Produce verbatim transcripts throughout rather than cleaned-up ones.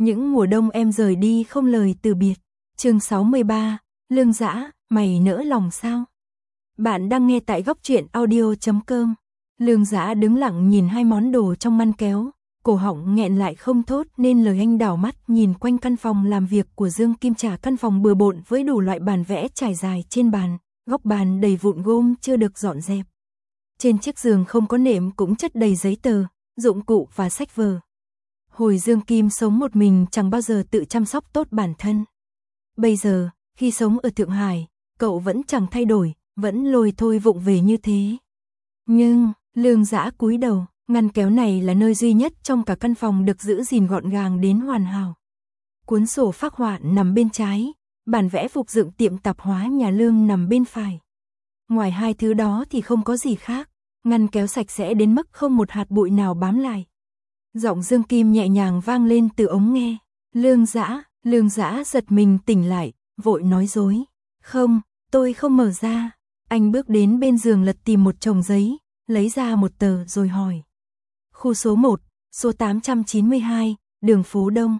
Những mùa đông em rời đi không lời từ biệt. Chương sáu mươi ba, Lương Dã, mày nỡ lòng sao? Bạn đang nghe tại góc truyện audio chấm com. Lương Dã đứng lặng nhìn hai món đồ trong ngăn kéo, cổ họng nghẹn lại không thốt nên lời. Anh đảo mắt nhìn quanh căn phòng làm việc của Dương Kim Trà, căn phòng bừa bộn với đủ loại bản vẽ trải dài trên bàn, góc bàn đầy vụn gôm chưa được dọn dẹp. Trên chiếc giường không có nệm cũng chất đầy giấy tờ, dụng cụ và sách vở. Hồi Dương Kim sống một mình chẳng bao giờ tự chăm sóc tốt bản thân. Bây giờ, khi sống ở Thượng Hải, cậu vẫn chẳng thay đổi, vẫn lôi thôi vụng về như thế. Nhưng, Lương Dã cúi đầu, ngăn kéo này là nơi duy nhất trong cả căn phòng được giữ gìn gọn gàng đến hoàn hảo. Cuốn sổ phác họa nằm bên trái, bản vẽ phục dựng tiệm tạp hóa nhà Lương nằm bên phải. Ngoài hai thứ đó thì không có gì khác, ngăn kéo sạch sẽ đến mức không một hạt bụi nào bám lại. Giọng Dương Kim nhẹ nhàng vang lên từ ống nghe. Lương Dã, Lương Dã giật mình tỉnh lại, vội nói dối. Không, tôi không mở ra. Anh bước đến bên giường lật tìm một chồng giấy, lấy ra một tờ rồi hỏi. Khu số một, số tám trăm chín mươi hai, đường phố Đông.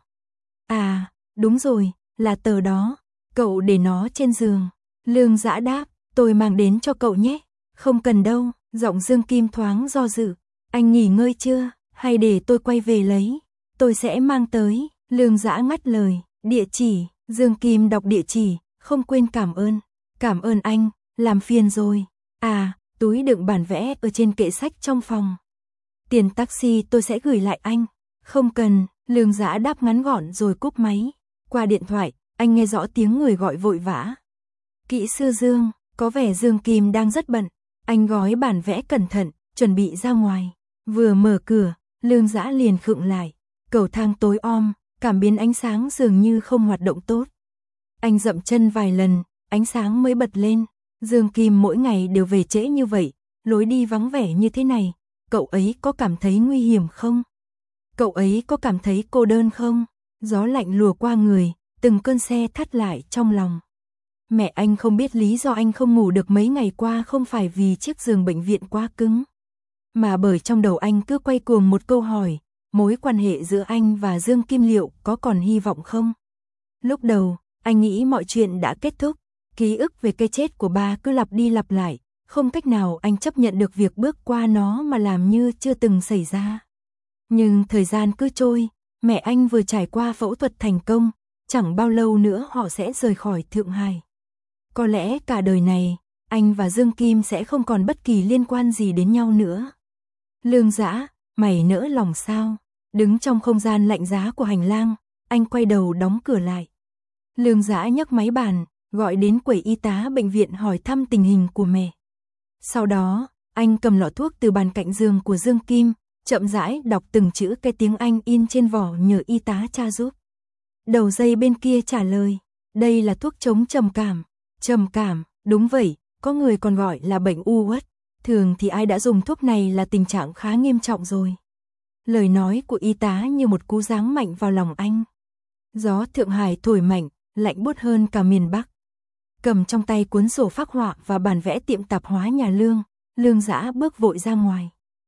À, đúng rồi, là tờ đó. Cậu để nó trên giường. Lương Dã đáp, tôi mang đến cho cậu nhé. Không cần đâu, giọng Dương Kim thoáng do dự. Anh nghỉ ngơi chưa? Hay để tôi quay về lấy? Tôi sẽ mang tới. Lương Dã ngắt lời. Địa chỉ. Dương Kim đọc địa chỉ, không quên cảm ơn. Cảm ơn anh, làm phiền rồi. À, túi đựng bản vẽ ở trên kệ sách trong phòng. Tiền taxi tôi sẽ gửi lại anh. Không cần. Lương Dã đáp ngắn gọn rồi cúp máy. Qua điện thoại, anh nghe rõ tiếng người gọi vội vã. Kỹ sư Dương. Có vẻ Dương Kim đang rất bận. Anh gói bản vẽ cẩn thận, chuẩn bị ra ngoài. Vừa mở cửa, Lương Dã liền khựng lại. Cầu thang tối om, cảm biến ánh sáng dường như không hoạt động tốt. Anh dậm chân vài lần, ánh sáng mới bật lên. Dương Kim mỗi ngày đều về trễ như vậy, lối đi vắng vẻ như thế này. Cậu ấy có cảm thấy nguy hiểm không? Cậu ấy có cảm thấy cô đơn không? Gió lạnh lùa qua người, từng cơn se thắt lại trong lòng. Mẹ anh không biết lý do anh không ngủ được mấy ngày qua không phải vì chiếc giường bệnh viện quá cứng, mà bởi trong đầu anh cứ quay cuồng một câu hỏi, mối quan hệ giữa anh và Dương Kim liệu có còn hy vọng không? Lúc đầu, anh nghĩ mọi chuyện đã kết thúc, ký ức về cái chết của ba cứ lặp đi lặp lại, không cách nào anh chấp nhận được việc bước qua nó mà làm như chưa từng xảy ra. Nhưng thời gian cứ trôi, mẹ anh vừa trải qua phẫu thuật thành công, chẳng bao lâu nữa họ sẽ rời khỏi Thượng Hải. Có lẽ cả đời này, anh và Dương Kim sẽ không còn bất kỳ liên quan gì đến nhau nữa. Lương Dã, mày nỡ lòng sao? Đứng trong không gian lạnh giá của hành lang, anh quay đầu đóng cửa lại. Lương Dã nhấc máy bàn, gọi đến quầy y tá bệnh viện hỏi thăm tình hình của mẹ. Sau đó, anh cầm lọ thuốc từ bàn cạnh giường của Dương Kim, chậm rãi đọc từng chữ cái tiếng Anh in trên vỏ nhờ y tá tra giúp. Đầu dây bên kia trả lời, đây là thuốc chống trầm cảm. Trầm cảm, đúng vậy, có người còn gọi là bệnh u uất. Thường thì ai đã dùng thuốc này là tình trạng khá nghiêm trọng rồi. Lời nói của y tá như một cú giáng mạnh vào lòng anh. Gió Thượng Hải thổi mạnh, lạnh buốt hơn cả miền Bắc. Cầm trong tay cuốn sổ phác họa và bản vẽ tiệm tạp hóa nhà Lương, Lương Dã bước vội ra ngoài.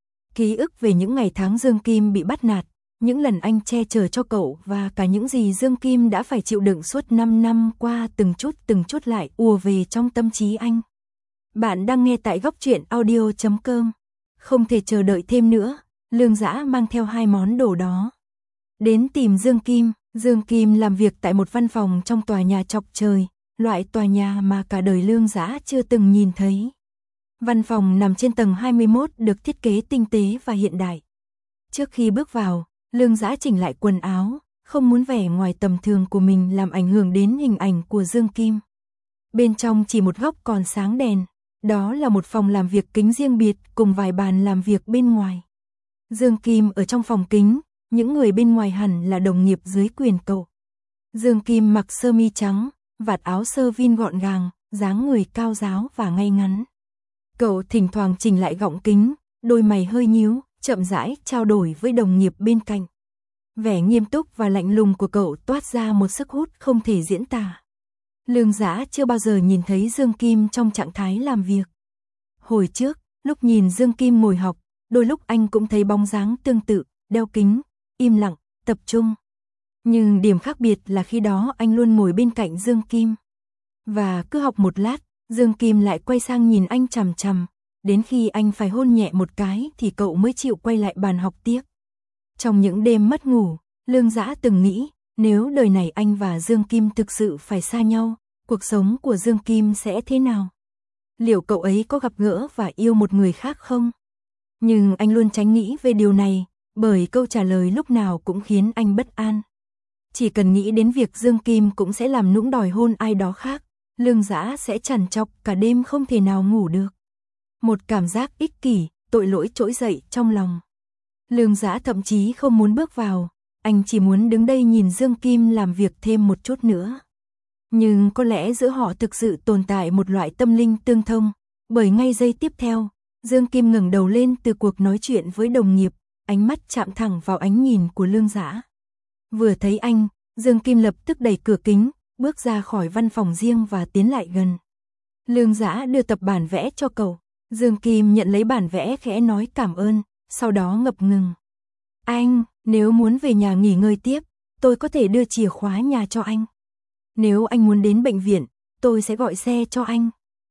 Ký ức về những ngày tháng Dương Kim bị bắt nạt, những lần anh che chở cho cậu và cả những gì Dương Kim đã phải chịu đựng suốt năm năm qua từng chút từng chút lại ùa về trong tâm trí anh. Bạn đang nghe tại góc truyện audio chấm com. Không thể chờ đợi thêm nữa, Lương Dã mang theo hai món đồ đó. Đến tìm Dương Kim, Dương Kim làm việc tại một văn phòng trong tòa nhà chọc trời, loại tòa nhà mà cả đời Lương Dã chưa từng nhìn thấy. Văn phòng nằm trên tầng hai mươi mốt được thiết kế tinh tế và hiện đại. Trước khi bước vào, Lương Dã chỉnh lại quần áo, không muốn vẻ ngoài tầm thường của mình làm ảnh hưởng đến hình ảnh của Dương Kim. Bên trong chỉ một góc còn sáng đèn, đó là một phòng làm việc kính riêng biệt cùng vài bàn làm việc bên ngoài. Dương Kim ở trong phòng kính, những người bên ngoài hẳn là đồng nghiệp dưới quyền cậu. Dương Kim mặc sơ mi trắng, vạt áo sơ vin gọn gàng, dáng người cao ráo và ngay ngắn. Cậu thỉnh thoảng chỉnh lại gọng kính, đôi mày hơi nhíu, chậm rãi trao đổi với đồng nghiệp bên cạnh. Vẻ nghiêm túc và lạnh lùng của cậu toát ra một sức hút không thể diễn tả. Lương Dã chưa bao giờ nhìn thấy Dương Kim trong trạng thái làm việc. Hồi trước, lúc nhìn Dương Kim ngồi học, đôi lúc anh cũng thấy bóng dáng tương tự, đeo kính, im lặng, tập trung. Nhưng điểm khác biệt là khi đó anh luôn ngồi bên cạnh Dương Kim. Và cứ học một lát, Dương Kim lại quay sang nhìn anh chằm chằm, đến khi anh phải hôn nhẹ một cái thì cậu mới chịu quay lại bàn học tiếp. Trong những đêm mất ngủ, Lương Dã từng nghĩ, nếu đời này anh và Dương Kim thực sự phải xa nhau, cuộc sống của Dương Kim sẽ thế nào? Liệu cậu ấy có gặp gỡ và yêu một người khác không? Nhưng anh luôn tránh nghĩ về điều này, bởi câu trả lời lúc nào cũng khiến anh bất an. Chỉ cần nghĩ đến việc Dương Kim cũng sẽ làm nũng đòi hôn ai đó khác, Lương Dã sẽ trằn trọc cả đêm không thể nào ngủ được. Một cảm giác ích kỷ, tội lỗi trỗi dậy trong lòng. Lương Dã thậm chí không muốn bước vào, anh chỉ muốn đứng đây nhìn Dương Kim làm việc thêm một chút nữa. Nhưng có lẽ giữa họ thực sự tồn tại một loại tâm linh tương thông, bởi ngay giây tiếp theo, Dương Kim ngẩng đầu lên từ cuộc nói chuyện với đồng nghiệp, ánh mắt chạm thẳng vào ánh nhìn của Lương Dã. Vừa thấy anh, Dương Kim lập tức đẩy cửa kính, bước ra khỏi văn phòng riêng và tiến lại gần. Lương Dã đưa tập bản vẽ cho cậu, Dương Kim nhận lấy bản vẽ khẽ nói cảm ơn, sau đó ngập ngừng. Anh, nếu muốn về nhà nghỉ ngơi tiếp, tôi có thể đưa chìa khóa nhà cho anh. Nếu anh muốn đến bệnh viện, tôi sẽ gọi xe cho anh.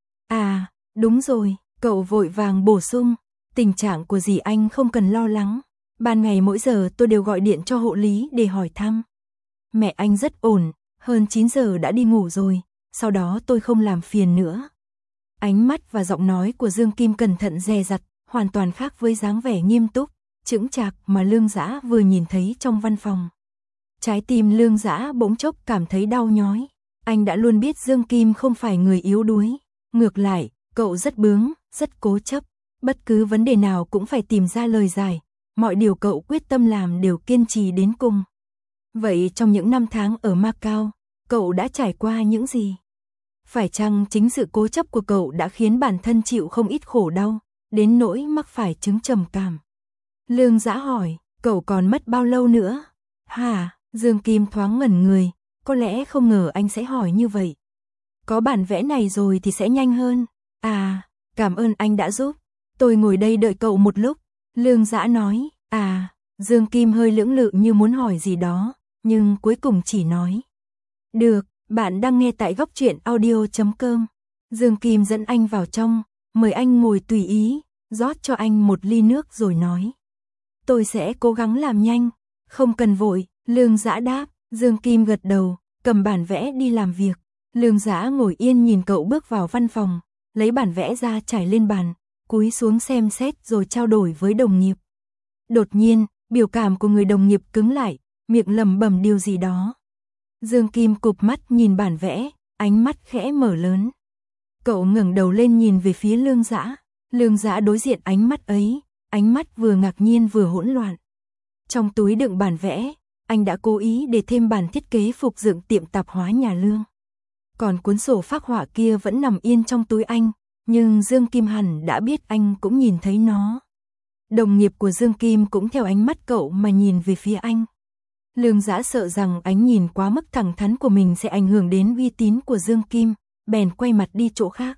À, đúng rồi, cậu vội vàng bổ sung, tình trạng của dì anh không cần lo lắng. Ban ngày mỗi giờ tôi đều gọi điện cho hộ lý để hỏi thăm. Mẹ anh rất ổn, hơn chín giờ đã đi ngủ rồi, sau đó tôi không làm phiền nữa. Ánh mắt và giọng nói của Dương Kim cẩn thận dè dặt, hoàn toàn khác với dáng vẻ nghiêm túc, chững chạc mà Lương Dã vừa nhìn thấy trong văn phòng. Trái tim Lương Dã bỗng chốc cảm thấy đau nhói. Anh đã luôn biết Dương Kim không phải người yếu đuối. Ngược lại, cậu rất bướng, rất cố chấp. Bất cứ vấn đề nào cũng phải tìm ra lời giải. Mọi điều cậu quyết tâm làm đều kiên trì đến cùng. Vậy trong những năm tháng ở Macau, cậu đã trải qua những gì? Phải chăng chính sự cố chấp của cậu đã khiến bản thân chịu không ít khổ đau, đến nỗi mắc phải chứng trầm cảm? Lương Dã hỏi, cậu còn mất bao lâu nữa? Hả? Dương Kim thoáng ngẩn người, có lẽ không ngờ anh sẽ hỏi như vậy. Có bản vẽ này rồi thì sẽ nhanh hơn. À, cảm ơn anh đã giúp. Tôi ngồi đây đợi cậu một lúc. Lương Dã nói, à, Dương Kim hơi lưỡng lự như muốn hỏi gì đó, nhưng cuối cùng chỉ nói. Được, bạn đang nghe tại góc truyện audio chấm com. Dương Kim dẫn anh vào trong, mời anh ngồi tùy ý, rót cho anh một ly nước rồi nói. Tôi sẽ cố gắng làm nhanh, không cần vội. Lương Dã đáp, Dương Kim gật đầu, cầm bản vẽ đi làm việc. Lương Dã ngồi yên nhìn cậu bước vào văn phòng, lấy bản vẽ ra trải lên bàn, cúi xuống xem xét rồi trao đổi với đồng nghiệp. Đột nhiên, biểu cảm của người đồng nghiệp cứng lại, miệng lẩm bẩm điều gì đó. Dương Kim cụp mắt nhìn bản vẽ, ánh mắt khẽ mở lớn. Cậu ngẩng đầu lên nhìn về phía Lương Dã. Lương Dã đối diện ánh mắt ấy, ánh mắt vừa ngạc nhiên vừa hỗn loạn. Trong túi đựng bản vẽ, anh đã cố ý để thêm bản thiết kế phục dựng tiệm tạp hóa nhà Lương. Còn cuốn sổ phác họa kia vẫn nằm yên trong túi anh, nhưng Dương Kim hẳn đã biết anh cũng nhìn thấy nó. Đồng nghiệp của Dương Kim cũng theo ánh mắt cậu mà nhìn về phía anh. Lương Dã sợ rằng ánh nhìn quá mức thẳng thắn của mình sẽ ảnh hưởng đến uy tín của Dương Kim, bèn quay mặt đi chỗ khác.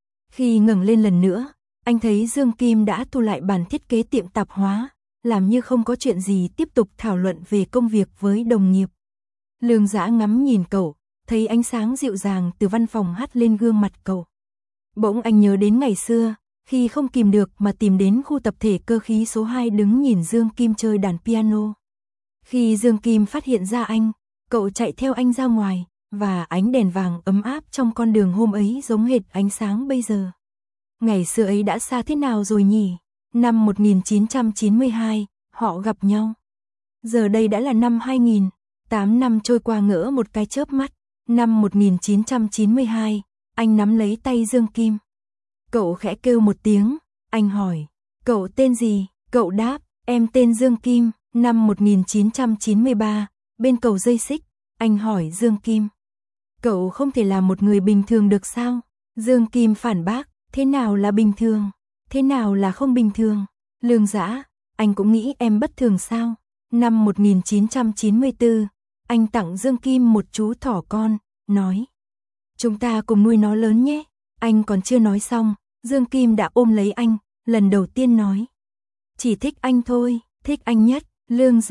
Khi ngẩng lên lần nữa, anh thấy Dương Kim đã thu lại bản thiết kế tiệm tạp hóa, làm như không có chuyện gì tiếp tục thảo luận về công việc với đồng nghiệp. Lương Dã ngắm nhìn cậu, thấy ánh sáng dịu dàng từ văn phòng hắt lên gương mặt cậu. Bỗng anh nhớ đến ngày xưa, khi không kìm được mà tìm đến khu tập thể cơ khí số hai đứng nhìn Dương Kim chơi đàn piano. Khi Dương Kim phát hiện ra anh, cậu chạy theo anh ra ngoài, và ánh đèn vàng ấm áp trong con đường hôm ấy giống hệt ánh sáng bây giờ. Ngày xưa ấy đã xa thế nào rồi nhỉ? Năm một nghìn chín trăm chín mươi hai, họ gặp nhau. Giờ đây đã là năm hai nghìn, tám năm trôi qua ngỡ một cái chớp mắt. Năm một nghìn chín trăm chín mươi hai, anh nắm lấy tay Dương Kim. Cậu khẽ kêu một tiếng, anh hỏi, cậu tên gì? Cậu đáp, em tên Dương Kim. Năm một nghìn chín trăm chín mươi ba, bên cầu dây xích, anh hỏi Dương Kim. Cậu không thể là một người bình thường được sao? Dương Kim phản bác, thế nào là bình thường? Thế nào là không bình thường? Lương Dã, anh cũng nghĩ em bất thường sao? Năm một nghìn chín trăm chín mươi tư, anh tặng Dương Kim một chú thỏ con, nói. Chúng ta cùng nuôi nó lớn nhé. Anh còn chưa nói xong, Dương Kim đã ôm lấy anh, lần đầu tiên nói. Chỉ thích anh thôi, thích anh nhất. Lương Dã,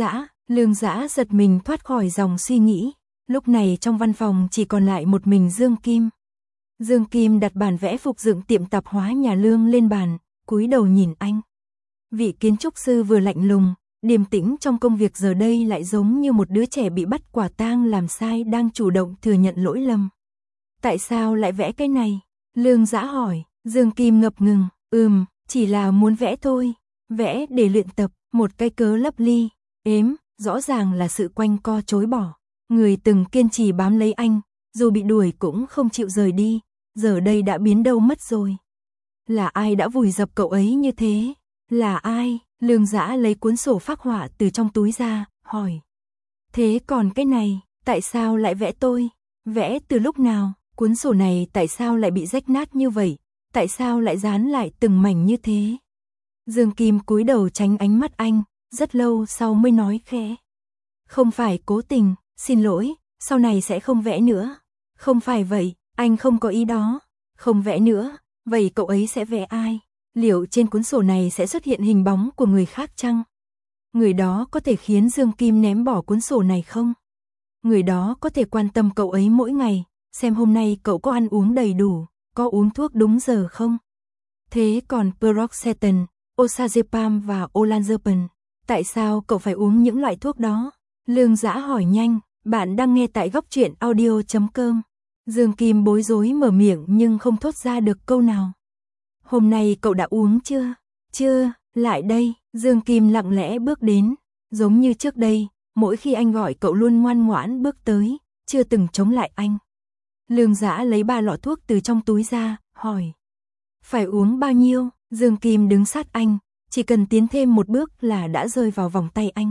Lương Dã giật mình thoát khỏi dòng suy nghĩ, lúc này trong văn phòng chỉ còn lại một mình Dương Kim. Dương Kim đặt bản vẽ phục dựng tiệm tạp hóa nhà Lương lên bàn, cúi đầu nhìn anh. Vị kiến trúc sư vừa lạnh lùng, điềm tĩnh trong công việc giờ đây lại giống như một đứa trẻ bị bắt quả tang làm sai đang chủ động thừa nhận lỗi lầm. Tại sao lại vẽ cái này? Lương Dã hỏi. Dương Kim ngập ngừng, ừm, chỉ là muốn vẽ thôi, vẽ để luyện tập, một cái cớ lấp ly, ếm, rõ ràng là sự quanh co chối bỏ. Người từng kiên trì bám lấy anh, dù bị đuổi cũng không chịu rời đi, giờ đây đã biến đâu mất rồi. Là ai đã vùi dập cậu ấy như thế? Là ai? Lương Dã lấy cuốn sổ phác họa từ trong túi ra, hỏi. Thế còn cái này, tại sao lại vẽ tôi? Vẽ từ lúc nào? Cuốn sổ này tại sao lại bị rách nát như vậy? Tại sao lại dán lại từng mảnh như thế? Dương Kim cúi đầu tránh ánh mắt anh, rất lâu sau mới nói khẽ. Không phải cố tình, xin lỗi, sau này sẽ không vẽ nữa. Không phải vậy, anh không có ý đó. Không vẽ nữa, vậy cậu ấy sẽ vẽ ai? Liệu trên cuốn sổ này sẽ xuất hiện hình bóng của người khác chăng? Người đó có thể khiến Dương Kim ném bỏ cuốn sổ này không? Người đó có thể quan tâm cậu ấy mỗi ngày, xem hôm nay cậu có ăn uống đầy đủ, có uống thuốc đúng giờ không? Thế còn Paroxetan, Oxazepam và Olanzapine, tại sao cậu phải uống những loại thuốc đó? Lương Dã hỏi nhanh, bạn đang nghe tại góc truyện audio chấm com. Dương Kim bối rối mở miệng nhưng không thốt ra được câu nào. Hôm nay cậu đã uống chưa? Chưa, lại đây, Dương Kim lặng lẽ bước đến, giống như trước đây, mỗi khi anh gọi cậu luôn ngoan ngoãn bước tới, chưa từng chống lại anh. Lương Dã lấy ba lọ thuốc từ trong túi ra, hỏi. Phải uống bao nhiêu? Dương Kim đứng sát anh, chỉ cần tiến thêm một bước là đã rơi vào vòng tay anh.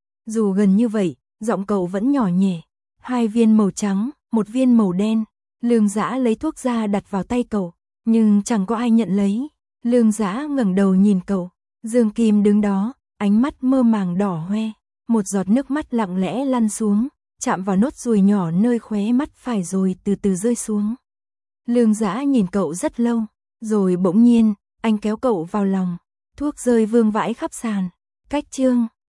Dù gần như vậy, giọng cậu vẫn nhỏ nhẹ. Hai viên màu trắng, một viên màu đen. Lương Dã lấy thuốc ra đặt vào tay cậu, nhưng chẳng có ai nhận lấy. Lương Dã ngẩng đầu nhìn cậu. Dương Kim đứng đó, ánh mắt mơ màng đỏ hoe. Một giọt nước mắt lặng lẽ lăn xuống, chạm vào nốt ruồi nhỏ nơi khóe mắt phải rồi từ từ rơi xuống. Lương Dã nhìn cậu rất lâu, rồi bỗng nhiên, anh kéo cậu vào lòng. Thuốc rơi vương vãi khắp sàn. Cách chương